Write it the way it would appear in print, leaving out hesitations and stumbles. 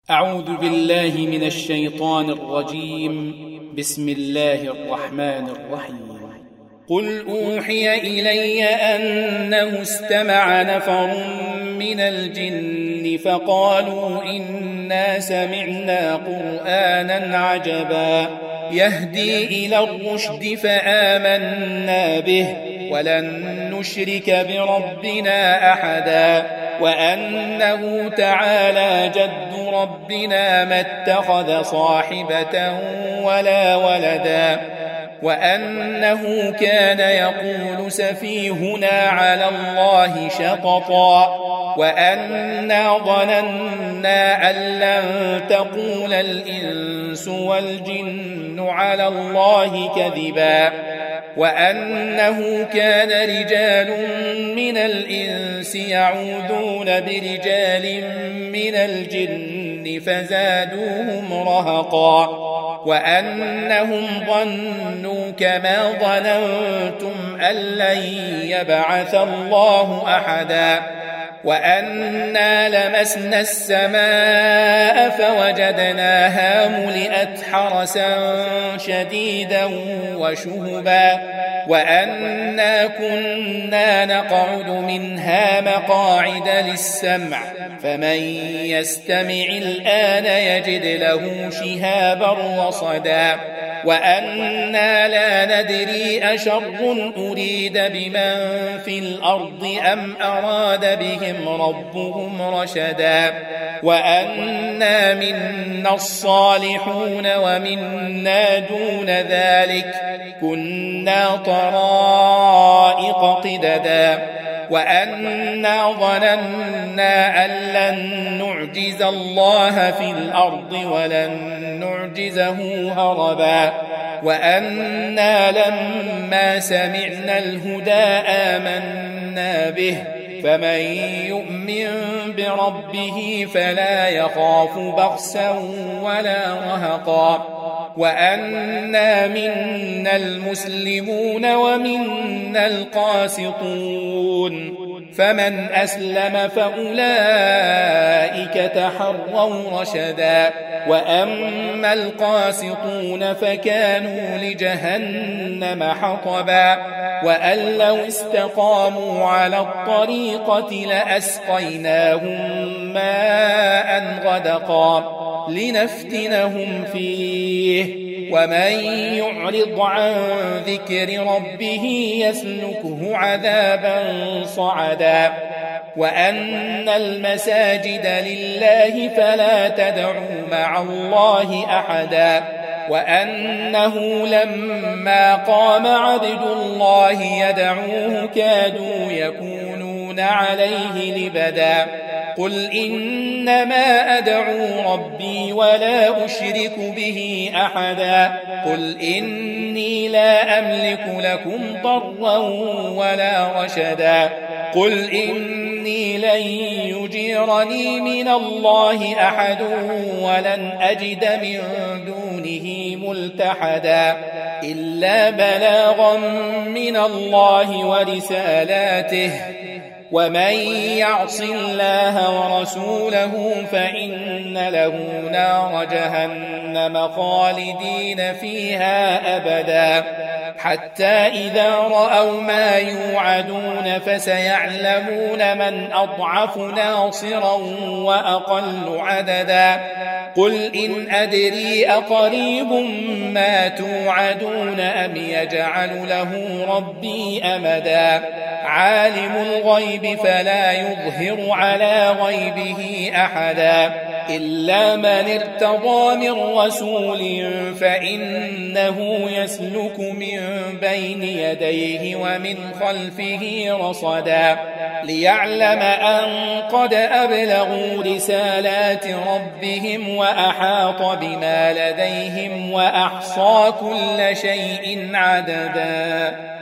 أعوذ بالله من الشيطان الرجيم. بسم الله الرحمن الرحيم. قل أوحي إلي أنه استمع نفر من الجن فقالوا إنا سمعنا قرآنا عجبا يهدي إلى الرشد فآمنا به ولن نشرك بربنا أحدا وأنه تعالى جد ربنا ما اتخذ صاحبة ولا ولدا وأنه كان يقول سفيهنا على الله شططا وأنا ظننا أن لن تقول الإنس والجن على الله كذبا وأنه كان رجال من الإنس يعوذون برجال من الجن فزادوهم رهقا وأنهم ظنوا كما ظننتم أن لن يبعث الله أحدا وأنا لمسنا السماء فوجدناها ملئت حرسا شديدا وشهبا وأنا كنا نقعد منها مقاعد للسمع فمن يستمع الآن يجد له شهابا رصدا وأنا لا ندري أشر أريد بمن في الأرض أم أراد بهم ربهم رشدا وأنا منا الصالحون ومنا دون ذلك كنا طرائق قددا وأنا ظننا أن لن نعجز الله في الأرض ولن نعجزه هربا وأنا لما سمعنا الهدى آمنا به فمن يؤمن بربه فلا يخاف بخسا ولا رهقا وأنا منا المسلمون ومنا القاسطون فمن أسلم فأولئك تحروا رشدا وأما القاسطون فكانوا لجهنم حطبا وأن لو استقاموا على الطريقة لأسقيناهم ماء غدقا لنفتنهم فيه ومن يعرض عن ذكر ربه يسلكه عذابا صعدا وأن المساجد لله فلا تدعوا مع الله أحدا وأنه لما قام عبد الله يدعوه كادوا يكونون عليه لبدا قل إنما أدعو ربي ولا أشرك به أحدا قل إني لا أملك لكم ضرا ولا رشدا قل إني لن يجيرني من الله أحد ولن أجد من دونه ملتحدا إلا بلاغا من الله ورسالاته ومن يعص الله ورسوله فإن له نار جهنم خالدين فيها أبدا حتى إذا رأوا ما يوعدون فسيعلمون من أضعف ناصرا وأقل عددا قل إن أدري أقريب ما توعدون أم يجعل له ربي أمدا عالم الغيب فلا يظهر على غيبه أحدا إلا من ارتضى من رسول فإنه يسلك من بين يديه ومن خلفه رصدا ليعلم أن قد أبلغوا رسالات ربهم وأحاط بما لديهم وأحصى كل شيء عددا.